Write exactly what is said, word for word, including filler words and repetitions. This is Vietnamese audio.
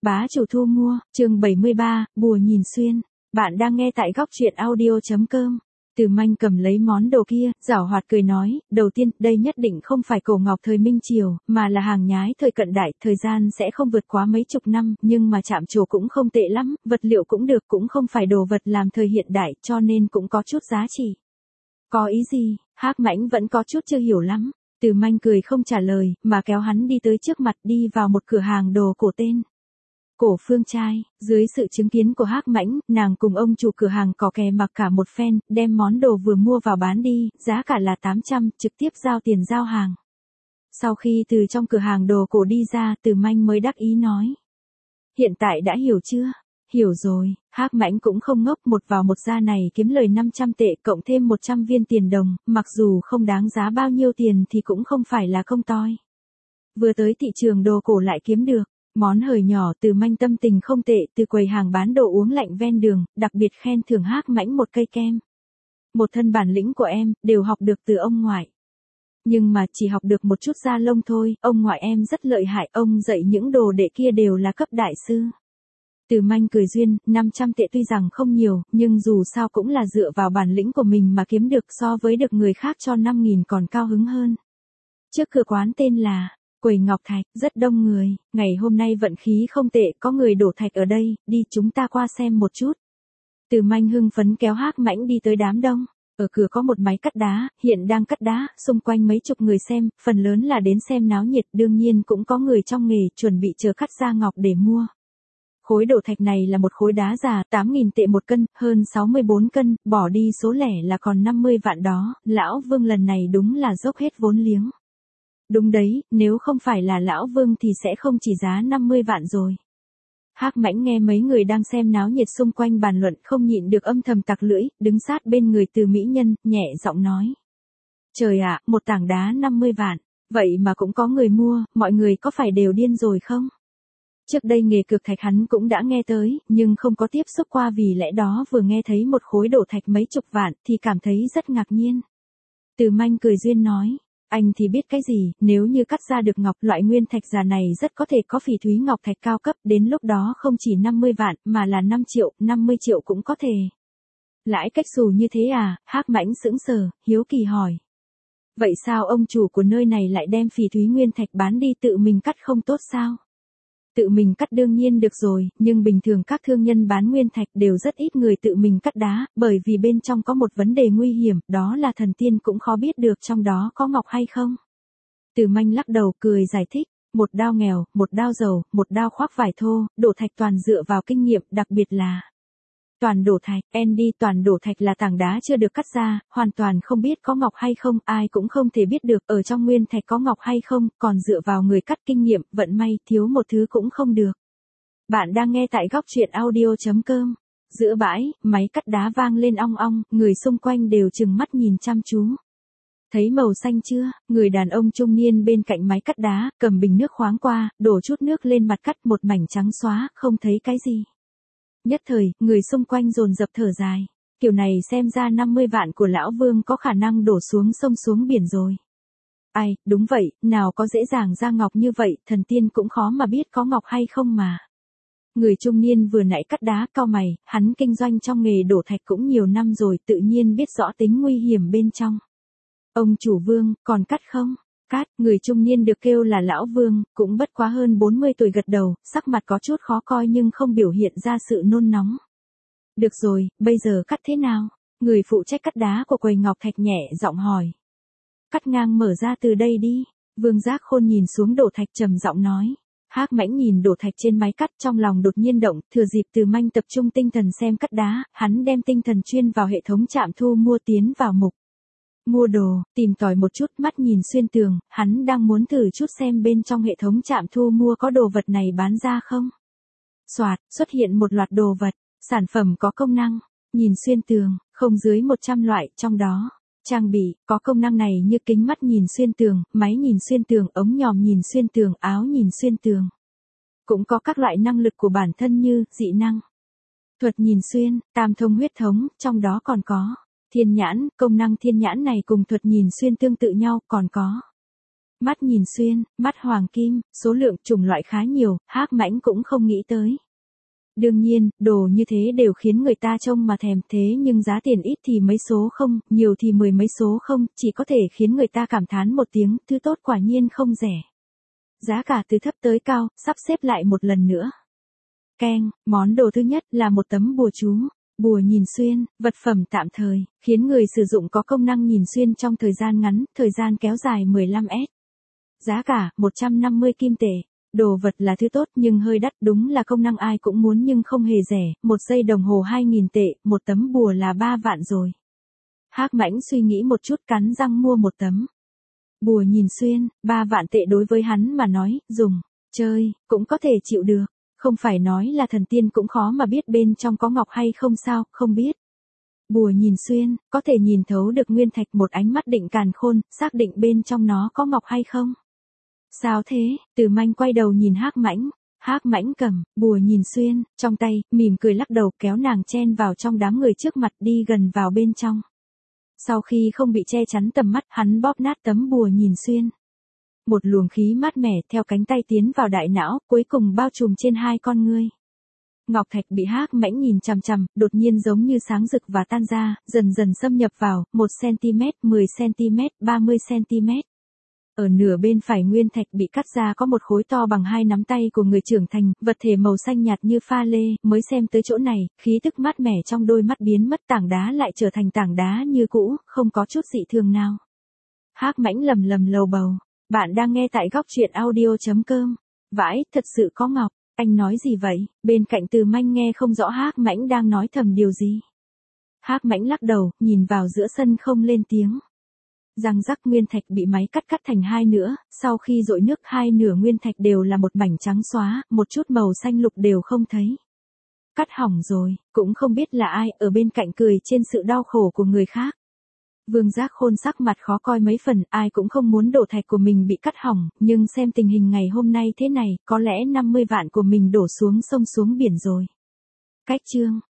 Bá chủ thu mua, chương bảy mươi ba, bùa nhìn xuyên. Bạn đang nghe tại góc truyện audio.com. Từ Manh cầm lấy món đồ kia, giảo hoạt cười nói, đầu tiên, đây nhất định không phải cổ ngọc thời Minh Triều, mà là hàng nhái thời cận đại, thời gian sẽ không vượt quá mấy chục năm, nhưng mà chạm trổ cũng không tệ lắm, vật liệu cũng được, cũng không phải đồ vật làm thời hiện đại, cho nên cũng có chút giá trị. Có ý gì? Hắc Mãnh vẫn có chút chưa hiểu lắm. Từ Manh cười không trả lời, mà kéo hắn đi tới trước mặt, đi vào một cửa hàng đồ cổ tên Cổ Phương Trai. Dưới sự chứng kiến của Hắc Mãnh, nàng cùng ông chủ cửa hàng cò kè mặc cả một phen, đem món đồ vừa mua vào bán đi, giá cả là tám trăm, trực tiếp giao tiền giao hàng. Sau khi từ trong cửa hàng đồ cổ đi ra, Từ Manh mới đắc ý nói: hiện tại đã hiểu chưa? Hiểu rồi. Hắc Mãnh cũng không ngốc, một vào một ra này kiếm lời năm trăm tệ cộng thêm một trăm viên tiền đồng, mặc dù không đáng giá bao nhiêu tiền thì cũng không phải là công toi. Vừa tới thị trường đồ cổ lại kiếm được món hời nhỏ. Từ Manh tâm tình không tệ, từ quầy hàng bán đồ uống lạnh ven đường, đặc biệt khen thưởng Hắc Mãnh một cây kem. Một thân bản lĩnh của em, đều học được từ ông ngoại. Nhưng mà chỉ học được một chút da lông thôi, ông ngoại em rất lợi hại, ông dạy những đồ đệ kia đều là cấp đại sư. Từ Manh cười duyên, năm trăm tệ tuy rằng không nhiều, nhưng dù sao cũng là dựa vào bản lĩnh của mình mà kiếm được, so với được người khác cho năm nghìn còn cao hứng hơn. Trước cửa quán tên là Quầy Ngọc Thạch, rất đông người, ngày hôm nay vận khí không tệ, có người đổ thạch ở đây, đi chúng ta qua xem một chút. Từ Manh hưng phấn kéo Hắc Mãnh đi tới đám đông. Ở cửa có một máy cắt đá, hiện đang cắt đá, xung quanh mấy chục người xem, phần lớn là đến xem náo nhiệt, đương nhiên cũng có người trong nghề chuẩn bị chờ cắt ra ngọc để mua. Khối đổ thạch này là một khối đá già, tám nghìn tệ một cân, hơn sáu mươi bốn cân, bỏ đi số lẻ là còn năm mươi vạn đó, lão Vương lần này đúng là dốc hết vốn liếng. Đúng đấy, nếu không phải là lão Vương thì sẽ không chỉ giá năm mươi vạn rồi. Hắc Mãnh nghe mấy người đang xem náo nhiệt xung quanh bàn luận, không nhịn được âm thầm tặc lưỡi, đứng sát bên người Từ mỹ nhân, nhẹ giọng nói: trời ạ, một tảng đá năm mươi vạn, vậy mà cũng có người mua, mọi người có phải đều điên rồi không? Trước đây nghề cược thạch hắn cũng đã nghe tới, nhưng không có tiếp xúc qua, vì lẽ đó vừa nghe thấy một khối đổ thạch mấy chục vạn thì cảm thấy rất ngạc nhiên. Từ Manh cười duyên nói: anh thì biết cái gì, nếu như cắt ra được ngọc, loại nguyên thạch già này rất có thể có phỉ thúy ngọc thạch cao cấp, đến lúc đó không chỉ năm mươi vạn, mà là năm triệu, năm mươi triệu cũng có thể. Lãi cách xù như thế à? Hắc Mãnh sững sờ, hiếu kỳ hỏi: vậy sao ông chủ của nơi này lại đem phỉ thúy nguyên thạch bán đi, tự mình cắt không tốt sao? Tự mình cắt đương nhiên được rồi, nhưng bình thường các thương nhân bán nguyên thạch đều rất ít người tự mình cắt đá, bởi vì bên trong có một vấn đề nguy hiểm, đó là thần tiên cũng khó biết được trong đó có ngọc hay không. Từ Manh lắc đầu cười giải thích: một đao nghèo, một đao giàu, một đao khoác vải thô, đổ thạch toàn dựa vào kinh nghiệm, đặc biệt là toàn đổ thạch. Andy, toàn đổ thạch là tảng đá chưa được cắt ra, hoàn toàn không biết có ngọc hay không, ai cũng không thể biết được ở trong nguyên thạch có ngọc hay không, còn dựa vào người cắt kinh nghiệm, vận may, thiếu một thứ cũng không được. Bạn đang nghe tại góc truyện audio.com. Giữa bãi, máy cắt đá vang lên ong ong, người xung quanh đều trừng mắt nhìn chăm chú. Thấy màu xanh chưa? Người đàn ông trung niên bên cạnh máy cắt đá, cầm bình nước khoáng qua, đổ chút nước lên mặt cắt, một mảnh trắng xóa, không thấy cái gì. Nhất thời, người xung quanh dồn dập thở dài. Kiểu này xem ra năm mươi vạn của lão Vương có khả năng đổ xuống sông xuống biển rồi. Ai, đúng vậy, nào có dễ dàng ra ngọc như vậy, thần tiên cũng khó mà biết có ngọc hay không mà. Người trung niên vừa nãy cắt đá cau mày, hắn kinh doanh trong nghề đổ thạch cũng nhiều năm rồi, tự nhiên biết rõ tính nguy hiểm bên trong. Ông chủ Vương, còn cắt không? Cát, người trung niên được kêu là lão Vương, cũng bất quá hơn bốn mươi tuổi, gật đầu, sắc mặt có chút khó coi nhưng không biểu hiện ra sự nôn nóng. Được rồi, bây giờ cắt thế nào? Người phụ trách cắt đá của quầy Ngọc Thạch nhẹ giọng hỏi. Cắt ngang mở ra từ đây đi. Vương Giác Khôn nhìn xuống đổ thạch trầm giọng nói. Hắc Mãnh nhìn đổ thạch trên máy cắt, trong lòng đột nhiên động, thừa dịp Từ Manh tập trung tinh thần xem cắt đá, hắn đem tinh thần chuyên vào hệ thống trạm thu mua, tiến vào mục mua đồ, tìm tòi một chút, mắt nhìn xuyên tường, hắn đang muốn thử chút xem bên trong hệ thống trạm thu mua có đồ vật này bán ra không. Soạt, xuất hiện một loạt đồ vật, sản phẩm có công năng, nhìn xuyên tường, không dưới một trăm loại, trong đó, trang bị, có công năng này như kính mắt nhìn xuyên tường, máy nhìn xuyên tường, ống nhòm nhìn xuyên tường, áo nhìn xuyên tường. Cũng có các loại năng lực của bản thân như, dị năng, thuật nhìn xuyên, tam thông huyết thống, trong đó còn có thiên nhãn, công năng thiên nhãn này cùng thuật nhìn xuyên tương tự nhau, còn có Mắt nhìn xuyên, mắt hoàng kim, số lượng chủng loại khá nhiều, Hắc Mãnh cũng không nghĩ tới. Đương nhiên, đồ như thế đều khiến người ta trông mà thèm, thế nhưng giá tiền ít thì mấy số không, nhiều thì mười mấy số không, chỉ có thể khiến người ta cảm thán một tiếng, thứ tốt quả nhiên không rẻ. Giá cả từ thấp tới cao, sắp xếp lại một lần nữa. Keng, món đồ thứ nhất là một tấm bùa chú. Bùa nhìn xuyên, vật phẩm tạm thời, khiến người sử dụng có công năng nhìn xuyên trong thời gian ngắn, thời gian kéo dài mười lăm phút. Giá cả, một trăm năm mươi kim tệ. Đồ vật là thứ tốt nhưng hơi đắt, đúng là công năng ai cũng muốn nhưng không hề rẻ, một giây đồng hồ hai nghìn tệ, một tấm bùa là ba vạn rồi. Hắc Mãnh suy nghĩ một chút cắn răng mua một tấm. Bùa nhìn xuyên, ba vạn tệ đối với hắn mà nói, dùng, chơi, cũng có thể chịu được. Không phải nói là thần tiên cũng khó mà biết bên trong có ngọc hay không sao, không biết. Bùa nhìn xuyên, có thể nhìn thấu được nguyên thạch, một ánh mắt định càn khôn, xác định bên trong nó có ngọc hay không. Sao thế? Từ Manh quay đầu nhìn Hắc Mãnh. Hắc Mãnh cầm bùa nhìn xuyên trong tay, mỉm cười lắc đầu, kéo nàng chen vào trong đám người trước mặt, đi gần vào bên trong. Sau khi không bị che chắn tầm mắt, hắn bóp nát tấm bùa nhìn xuyên. Một luồng khí mát mẻ theo cánh tay tiến vào đại não, cuối cùng bao trùm trên hai con ngươi. Ngọc thạch bị Hắc Mãnh nhìn chằm chằm, đột nhiên giống như sáng rực và tan ra, dần dần xâm nhập vào, một xăng ti mét, mười xăng ti mét, ba mươi xăng ti mét. Ở nửa bên phải nguyên thạch bị cắt ra có một khối to bằng hai nắm tay của người trưởng thành, vật thể màu xanh nhạt như pha lê, mới xem tới chỗ này, khí tức mát mẻ trong đôi mắt biến mất, tảng đá lại trở thành tảng đá như cũ, không có chút dị thường nào. Hắc Mãnh lầm lầm lầu bầu, bạn đang nghe tại góc truyện audio chấm com. Vãi, thật sự có ngọc, anh nói gì vậy? Bên cạnh Từ Manh nghe không rõ Hắc Mãnh đang nói thầm điều gì. Hắc Mãnh lắc đầu, nhìn vào giữa sân không lên tiếng. Răng rắc, nguyên thạch bị máy cắt cắt thành hai nửa, sau khi dội nước hai nửa nguyên thạch đều là một mảnh trắng xóa, một chút màu xanh lục đều không thấy. Cắt hỏng rồi, cũng không biết là ai ở bên cạnh cười trên sự đau khổ của người khác. Vương Giác Khôn sắc mặt khó coi mấy phần, ai cũng không muốn đổ thạch của mình bị cắt hỏng, nhưng xem tình hình ngày hôm nay thế này, có lẽ năm mươi vạn của mình đổ xuống sông xuống biển rồi. Cách chương